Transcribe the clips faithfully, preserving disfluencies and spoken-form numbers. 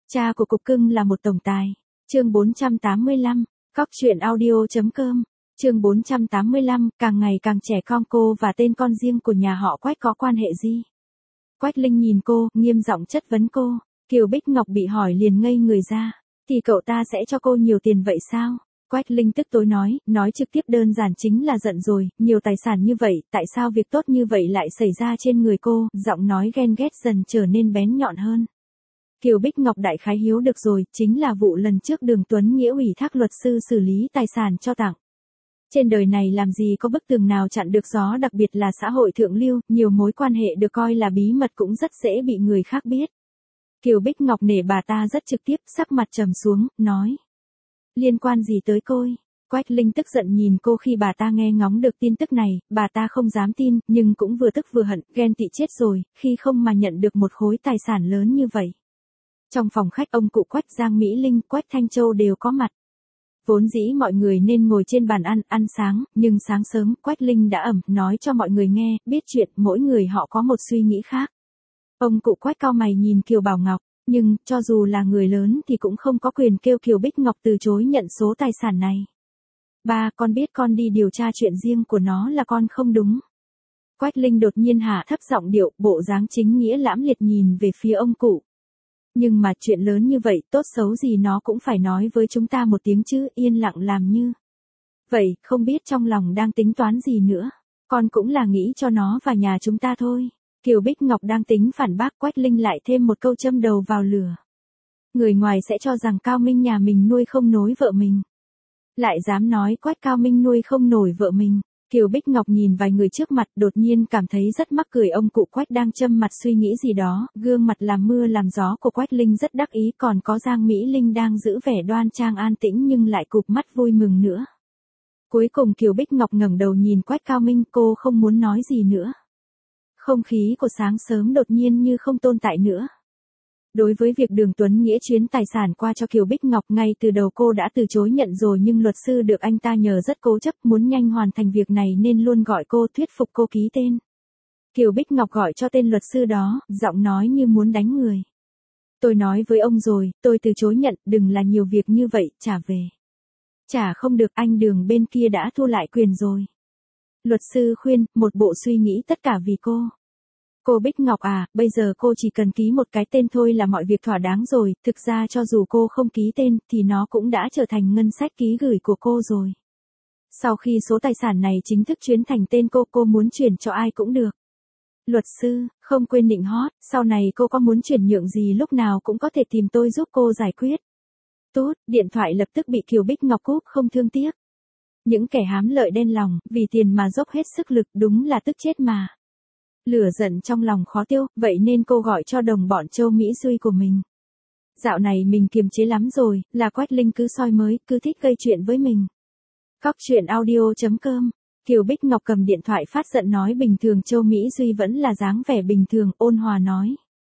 Cha của cục cưng là một tổng tài. Chương bốn trăm tám mươi lăm, Cóc truyện audio chấm com. Chương bốn trăm tám mươi lăm, càng ngày càng trẻ con cô và tên con riêng của nhà họ Quách có quan hệ gì? Quách Linh nhìn cô, nghiêm giọng chất vấn cô. Kiều Bích Ngọc bị hỏi liền ngây người ra. Thì cậu ta sẽ cho cô nhiều tiền vậy sao? Quách Linh tức tối nói, nói trực tiếp đơn giản chính là giận rồi, nhiều tài sản như vậy, tại sao việc tốt như vậy lại xảy ra trên người cô, giọng nói ghen ghét dần trở nên bén nhọn hơn. Kiều Bích Ngọc đại khái hiếu được rồi, chính là vụ lần trước Đường Tuấn Nghĩa ủy thác luật sư xử lý tài sản cho Tặng. Trên đời này làm gì có bức tường nào chặn được gió, đặc biệt là xã hội thượng lưu, nhiều mối quan hệ được coi là bí mật cũng rất dễ bị người khác biết. Kiều Bích Ngọc nể bà ta rất trực tiếp, sắc mặt trầm xuống, nói. Liên quan gì tới cô? Quách Linh tức giận nhìn cô khi bà ta nghe ngóng được tin tức này, bà ta không dám tin, nhưng cũng vừa tức vừa hận, ghen tị chết rồi, khi không mà nhận được một khối tài sản lớn như vậy. Trong phòng khách ông cụ Quách, Giang Mỹ Linh, Quách Thanh Châu đều có mặt. Vốn dĩ mọi người nên ngồi trên bàn ăn, ăn sáng, nhưng sáng sớm, Quách Linh đã ẩm, nói cho mọi người nghe, biết chuyện, mỗi người họ có một suy nghĩ khác. Ông cụ Quách cau mày nhìn Kiều Bảo Ngọc, nhưng, cho dù là người lớn thì cũng không có quyền kêu Kiều Bích Ngọc từ chối nhận số tài sản này. Ba, con biết con đi điều tra chuyện riêng của nó là con không đúng. Quách Linh đột nhiên hạ thấp giọng điệu, bộ dáng chính nghĩa lãm liệt nhìn về phía ông cụ. Nhưng mà chuyện lớn như vậy, tốt xấu gì nó cũng phải nói với chúng ta một tiếng chứ, yên lặng làm như. Vậy, không biết trong lòng đang tính toán gì nữa. Con cũng là nghĩ cho nó và nhà chúng ta thôi. Kiều Bích Ngọc đang tính phản bác, Quách Linh lại thêm một câu châm đầu vào lửa. Người ngoài sẽ cho rằng Cao Minh nhà mình nuôi không nổi vợ mình. Lại dám nói Quách Cao Minh nuôi không nổi vợ mình. Kiều Bích Ngọc nhìn vài người trước mặt, đột nhiên cảm thấy rất mắc cười. Ông cụ Quách đang châm mặt suy nghĩ gì đó, gương mặt làm mưa làm gió của Quách Linh rất đắc ý, còn có Giang Mỹ Linh đang giữ vẻ đoan trang an tĩnh nhưng lại cụp mắt vui mừng nữa. Cuối cùng Kiều Bích Ngọc ngẩng đầu nhìn Quách Cao Minh, cô không muốn nói gì nữa. Không khí của sáng sớm đột nhiên như không tồn tại nữa. Đối với việc Đường Tuấn Nghĩa chuyến tài sản qua cho Kiều Bích Ngọc, ngay từ đầu cô đã từ chối nhận rồi, nhưng luật sư được anh ta nhờ rất cố chấp, muốn nhanh hoàn thành việc này nên luôn gọi cô, thuyết phục cô ký tên. Kiều Bích Ngọc gọi cho tên luật sư đó, giọng nói như muốn đánh người. Tôi nói với ông rồi, tôi từ chối nhận, đừng là nhiều việc như vậy, trả về. Trả không được, anh Đường bên kia đã thu lại quyền rồi. Luật sư khuyên, một bộ suy nghĩ tất cả vì cô. Cô Bích Ngọc à, bây giờ cô chỉ cần ký một cái tên thôi là mọi việc thỏa đáng rồi, thực ra cho dù cô không ký tên thì nó cũng đã trở thành ngân sách ký gửi của cô rồi. Sau khi số tài sản này chính thức chuyển thành tên cô, cô muốn chuyển cho ai cũng được. Luật sư, không quên nịnh hót, sau này cô có muốn chuyển nhượng gì lúc nào cũng có thể tìm tôi giúp cô giải quyết. Tốt, điện thoại lập tức bị Kiều Bích Ngọc cúp không thương tiếc. Những kẻ hám lợi đen lòng, vì tiền mà dốc hết sức lực, đúng là tức chết mà. Lửa giận trong lòng khó tiêu, vậy nên cô gọi cho đồng bọn Châu Mỹ Duy của mình. Dạo này mình kiềm chế lắm rồi, là Quách Linh cứ soi mới, cứ thích gây chuyện với mình. Cóc truyện audio chấm com. Kiều Bích Ngọc cầm điện thoại phát giận nói bình thường, Châu Mỹ Duy vẫn là dáng vẻ bình thường, ôn hòa nói.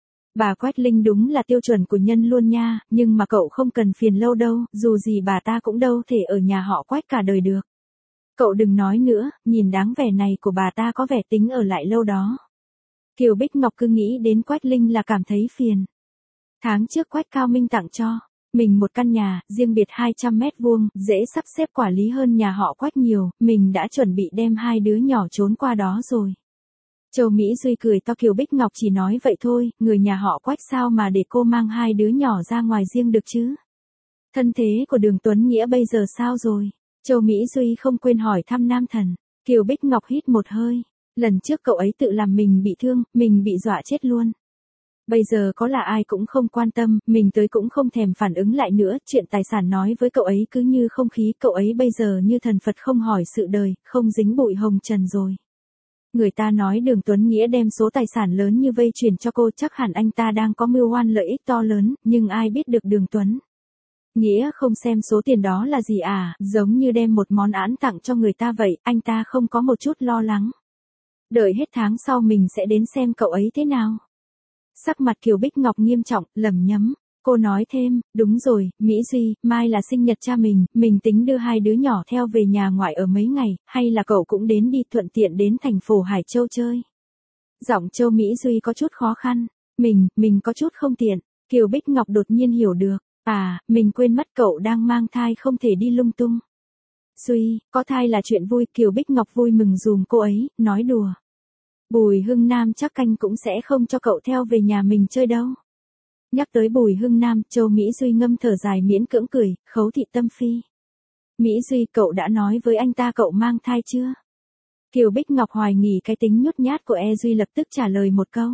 Bà Quách Linh đúng là tiêu chuẩn của nhân luôn nha, nhưng mà cậu không cần phiền lâu đâu, dù gì bà ta cũng đâu thể ở nhà họ Quách cả đời được. Cậu đừng nói nữa, nhìn dáng vẻ này của bà ta có vẻ tính ở lại lâu đó. Kiều Bích Ngọc cứ nghĩ đến Quách Linh là cảm thấy phiền. Tháng trước Quách Cao Minh tặng cho mình một căn nhà, riêng biệt hai trăm mét vuông, dễ sắp xếp quản lý hơn nhà họ Quách nhiều, mình đã chuẩn bị đem hai đứa nhỏ trốn qua đó rồi. Châu Mỹ Duy cười to, Kiều Bích Ngọc chỉ nói vậy thôi, người nhà họ Quách sao mà để cô mang hai đứa nhỏ ra ngoài riêng được chứ? Thân thế của Đường Tuấn Nghĩa bây giờ sao rồi? Châu Mỹ Duy không quên hỏi thăm nam thần. Kiều Bích Ngọc hít một hơi. Lần trước cậu ấy tự làm mình bị thương, mình bị dọa chết luôn. Bây giờ có là ai cũng không quan tâm, mình tới cũng không thèm phản ứng lại nữa, chuyện tài sản nói với cậu ấy cứ như không khí, cậu ấy bây giờ như thần Phật không hỏi sự đời, không dính bụi hồng trần rồi. Người ta nói Đường Tuấn Nghĩa đem số tài sản lớn như vây chuyển cho cô, chắc hẳn anh ta đang có mưu oan lợi ích to lớn, nhưng ai biết được Đường Tuấn Nghĩa không xem số tiền đó là gì à, giống như đem một món án tặng cho người ta vậy, anh ta không có một chút lo lắng. Đợi hết tháng sau mình sẽ đến xem cậu ấy thế nào. Sắc mặt Kiều Bích Ngọc nghiêm trọng, lẩm nhẩm. Cô nói thêm, đúng rồi, Mỹ Duy, mai là sinh nhật cha mình, mình tính đưa hai đứa nhỏ theo về nhà ngoại ở mấy ngày, hay là cậu cũng đến đi, thuận tiện đến thành phố Hải Châu chơi. Giọng Châu Mỹ Duy có chút khó khăn. Mình, mình có chút không tiện. Kiều Bích Ngọc đột nhiên hiểu được, à, mình quên mất cậu đang mang thai không thể đi lung tung. Duy, có thai là chuyện vui, Kiều Bích Ngọc vui mừng dùm cô ấy, nói đùa. Bùi Hưng Nam chắc anh cũng sẽ không cho cậu theo về nhà mình chơi đâu. Nhắc tới Bùi Hưng Nam, Châu Mỹ Duy ngâm thở dài miễn cưỡng cười, Khấu thị tâm phi. Mỹ Duy, cậu đã nói với anh ta cậu mang thai chưa? Kiều Bích Ngọc hoài nghi cái tính nhút nhát của E Duy lập tức trả lời một câu.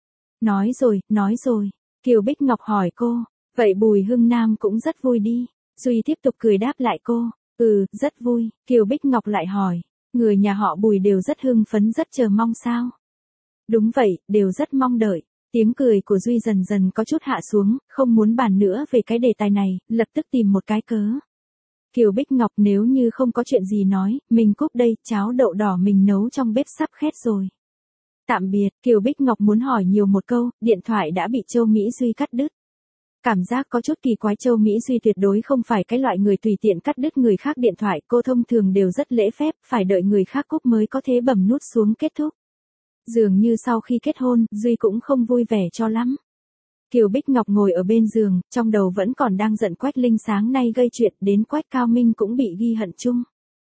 Nói rồi, nói rồi. Kiều Bích Ngọc hỏi cô, vậy Bùi Hưng Nam cũng rất vui đi. Duy tiếp tục cười đáp lại cô, ừ, rất vui. Kiều Bích Ngọc lại hỏi, người nhà họ Bùi đều rất hưng phấn rất chờ mong sao? Đúng vậy, đều rất mong đợi. Tiếng cười của Duy dần dần có chút hạ xuống, không muốn bàn nữa về cái đề tài này, lập tức tìm một cái cớ. Kiều Bích Ngọc, nếu như không có chuyện gì nói, mình cúp đây, cháo đậu đỏ mình nấu trong bếp sắp khét rồi. Tạm biệt, Kiều Bích Ngọc muốn hỏi nhiều một câu, điện thoại đã bị Châu Mỹ Duy cắt đứt. Cảm giác có chút kỳ quái, Châu Mỹ Duy tuyệt đối không phải cái loại người tùy tiện cắt đứt người khác điện thoại, cô thông thường đều rất lễ phép, phải đợi người khác cúp mới có thể bấm nút xuống kết thúc. Dường như sau khi kết hôn, Duy cũng không vui vẻ cho lắm. Kiều Bích Ngọc ngồi ở bên giường, trong đầu vẫn còn đang giận Quách Linh sáng nay gây chuyện, đến Quách Cao Minh cũng bị ghi hận chung.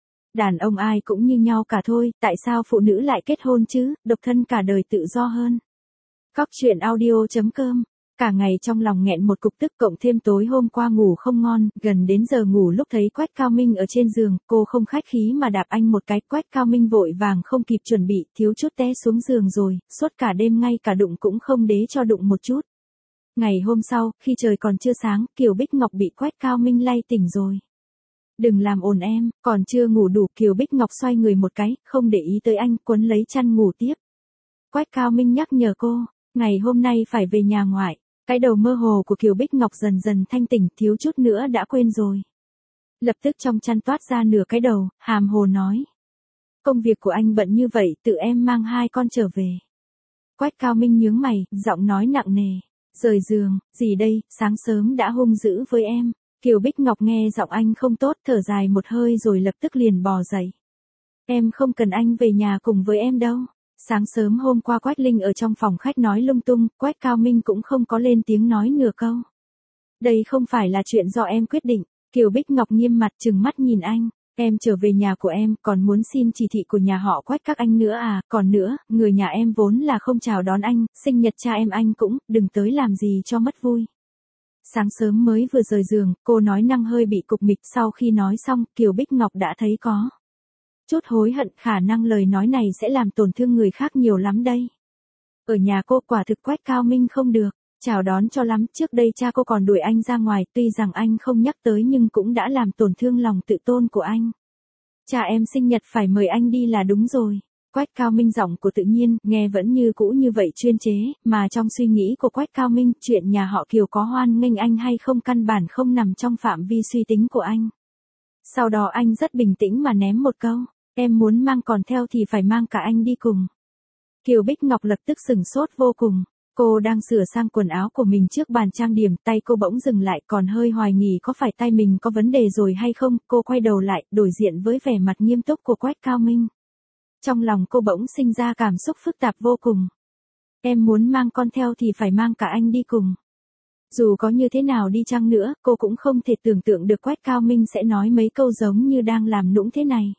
Đàn ông ai cũng như nhau cả thôi, tại sao phụ nữ lại kết hôn chứ, độc thân cả đời tự do hơn. Cóc truyện audio chấm com. Cả ngày trong lòng nghẹn một cục tức, cộng thêm tối hôm qua ngủ không ngon, gần đến giờ ngủ lúc thấy Quách Cao Minh ở trên giường, cô không khách khí mà đạp anh một cái, Quách Cao Minh vội vàng không kịp chuẩn bị, thiếu chút té xuống giường rồi, suốt cả đêm ngay cả đụng cũng không đế cho đụng một chút. Ngày hôm sau, khi trời còn chưa sáng, Kiều Bích Ngọc bị Quách Cao Minh lay tỉnh rồi. Đừng làm ồn em, còn chưa ngủ đủ, Kiều Bích Ngọc xoay người một cái, không để ý tới anh, quấn lấy chăn ngủ tiếp. Quách Cao Minh nhắc nhở cô, ngày hôm nay phải về nhà ngoại. Cái đầu mơ hồ của Kiều Bích Ngọc dần dần thanh tỉnh, thiếu chút nữa đã quên rồi. Lập tức trong chăn toát ra nửa cái đầu, hàm hồ nói. Công việc của anh bận như vậy, tự em mang hai con trở về. Quách Cao Minh nhướng mày, giọng nói nặng nề. Rời giường, gì đây, sáng sớm đã hung dữ với em. Kiều Bích Ngọc nghe giọng anh không tốt, thở dài một hơi rồi lập tức liền bò dậy. Em không cần anh về nhà cùng với em đâu. Sáng sớm hôm qua Quách Linh ở trong phòng khách nói lung tung, Quách Cao Minh cũng không có lên tiếng nói nửa câu. Đây không phải là chuyện do em quyết định. Kiều Bích Ngọc nghiêm mặt trừng mắt nhìn anh. Em trở về nhà của em, còn muốn xin chỉ thị của nhà họ Quách các anh nữa à, còn nữa, người nhà em vốn là không chào đón anh, sinh nhật cha em anh cũng, đừng tới làm gì cho mất vui. Sáng sớm mới vừa rời giường, cô nói năng hơi bị cục mịch, sau khi nói xong, Kiều Bích Ngọc đã thấy có chút hối hận, khả năng lời nói này sẽ làm tổn thương người khác nhiều lắm đây. Ở nhà cô quả thực Quách Cao Minh không được chào đón cho lắm, trước đây cha cô còn đuổi anh ra ngoài, tuy rằng anh không nhắc tới nhưng cũng đã làm tổn thương lòng tự tôn của anh. Cha em sinh nhật phải mời anh đi là đúng rồi. Quách Cao Minh giọng của tự nhiên, nghe vẫn như cũ như vậy chuyên chế, mà trong suy nghĩ của Quách Cao Minh, chuyện nhà họ Kiều có hoan nghênh anh hay không căn bản không nằm trong phạm vi suy tính của anh. Sau đó anh rất bình tĩnh mà ném một câu, em muốn mang còn theo thì phải mang cả anh đi cùng. Kiều Bích Ngọc lập tức sửng sốt vô cùng. Cô đang sửa sang quần áo của mình trước bàn trang điểm, tay cô bỗng dừng lại, còn hơi hoài nghi có phải tay mình có vấn đề rồi hay không, cô quay đầu lại, đối diện với vẻ mặt nghiêm túc của Quách Cao Minh. Trong lòng cô bỗng sinh ra cảm xúc phức tạp vô cùng. Em muốn mang con theo thì phải mang cả anh đi cùng. Dù có như thế nào đi chăng nữa, cô cũng không thể tưởng tượng được Quách Cao Minh sẽ nói mấy câu giống như đang làm nũng thế này.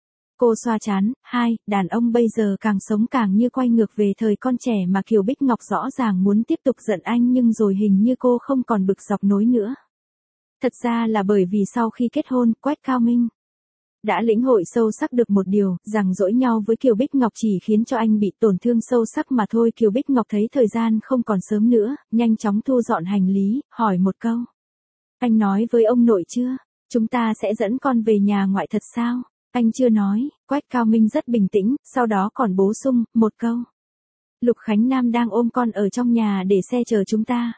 Cô xoa chán, hai, đàn ông bây giờ càng sống càng như quay ngược về thời con trẻ mà Kiều Bích Ngọc rõ ràng muốn tiếp tục giận anh nhưng rồi hình như cô không còn bực dọc nối nữa. Thật ra là bởi vì sau khi kết hôn, Quách Cao Minh đã lĩnh hội sâu sắc được một điều, rằng dỗi nhau với Kiều Bích Ngọc chỉ khiến cho anh bị tổn thương sâu sắc mà thôi. Kiều Bích Ngọc thấy thời gian không còn sớm nữa, nhanh chóng thu dọn hành lý, hỏi một câu. Anh nói với ông nội chưa? Chúng ta sẽ dẫn con về nhà ngoại thật sao? Anh chưa nói. Quách Cao Minh rất bình tĩnh, sau đó còn bổ sung, một câu. Lục Khánh Nam đang ôm con ở trong nhà để xe chờ chúng ta.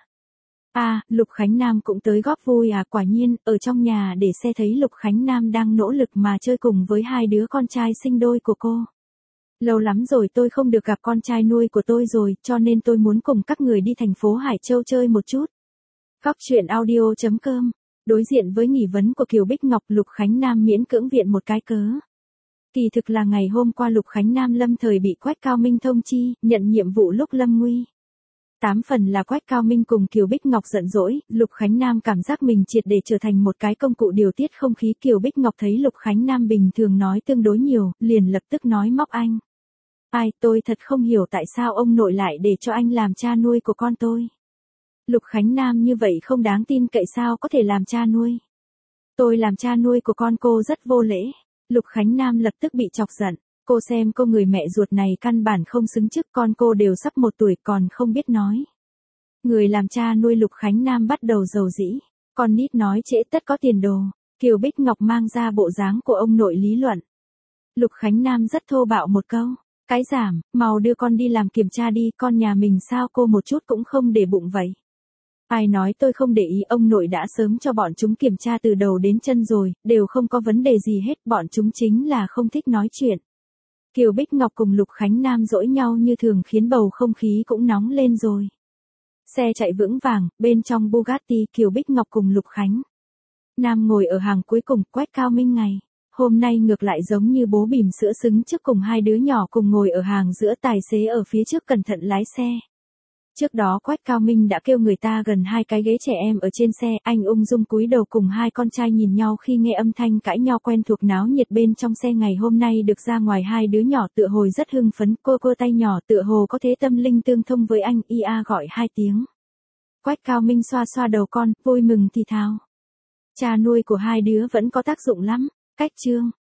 À, Lục Khánh Nam cũng tới góp vui à, quả nhiên, ở trong nhà để xe thấy Lục Khánh Nam đang nỗ lực mà chơi cùng với hai đứa con trai sinh đôi của cô. Lâu lắm rồi tôi không được gặp con trai nuôi của tôi rồi, cho nên tôi muốn cùng các người đi thành phố Hải Châu chơi một chút. Cóc truyện audio chấm com. Đối diện với nghi vấn của Kiều Bích Ngọc, Lục Khánh Nam miễn cưỡng viện một cái cớ. Kỳ thực là ngày hôm qua Lục Khánh Nam lâm thời bị Quách Cao Minh thông chi, nhận nhiệm vụ lúc lâm nguy. Tám phần là Quách Cao Minh cùng Kiều Bích Ngọc giận dỗi, Lục Khánh Nam cảm giác mình triệt để trở thành một cái công cụ điều tiết không khí. Kiều Bích Ngọc thấy Lục Khánh Nam bình thường nói tương đối nhiều, liền lập tức nói móc anh. Ai, tôi thật không hiểu tại sao ông nội lại để cho anh làm cha nuôi của con tôi. Lục Khánh Nam như vậy không đáng tin cậy sao có thể làm cha nuôi. Tôi làm cha nuôi của con cô rất vô lễ. Lục Khánh Nam lập tức bị chọc giận. Cô xem cô người mẹ ruột này căn bản không xứng chức, con cô đều sắp một tuổi còn không biết nói. Người làm cha nuôi Lục Khánh Nam bắt đầu dầu dĩ. Con nít nói trễ tất có tiền đồ. Kiều Bích Ngọc mang ra bộ dáng của ông nội lý luận. Lục Khánh Nam rất thô bạo một câu. Cái giảm, mau đưa con đi làm kiểm tra đi, con nhà mình sao cô một chút cũng không để bụng vậy. Ai nói tôi không để ý, ông nội đã sớm cho bọn chúng kiểm tra từ đầu đến chân rồi, đều không có vấn đề gì hết, bọn chúng chính là không thích nói chuyện. Kiều Bích Ngọc cùng Lục Khánh Nam dỗi nhau như thường khiến bầu không khí cũng nóng lên rồi. Xe chạy vững vàng, bên trong Bugatti Kiều Bích Ngọc cùng Lục Khánh Nam ngồi ở hàng cuối cùng. Quách Cao Minh ngày hôm nay ngược lại giống như bố bỉm sữa xứng trước cùng hai đứa nhỏ cùng ngồi ở hàng giữa, tài xế ở phía trước cẩn thận lái xe. Trước đó Quách Cao Minh đã kêu người ta gần hai cái ghế trẻ em ở trên xe, anh ung dung cúi đầu cùng hai con trai nhìn nhau khi nghe âm thanh cãi nhau quen thuộc náo nhiệt bên trong xe. Ngày hôm nay được ra ngoài hai đứa nhỏ tựa hồi rất hưng phấn, cô cô tay nhỏ tựa hồ có thế tâm linh tương thông với anh, ia gọi hai tiếng. Quách Cao Minh xoa xoa đầu con, vui mừng thì thào. Cha nuôi của hai đứa vẫn có tác dụng lắm. Cách chương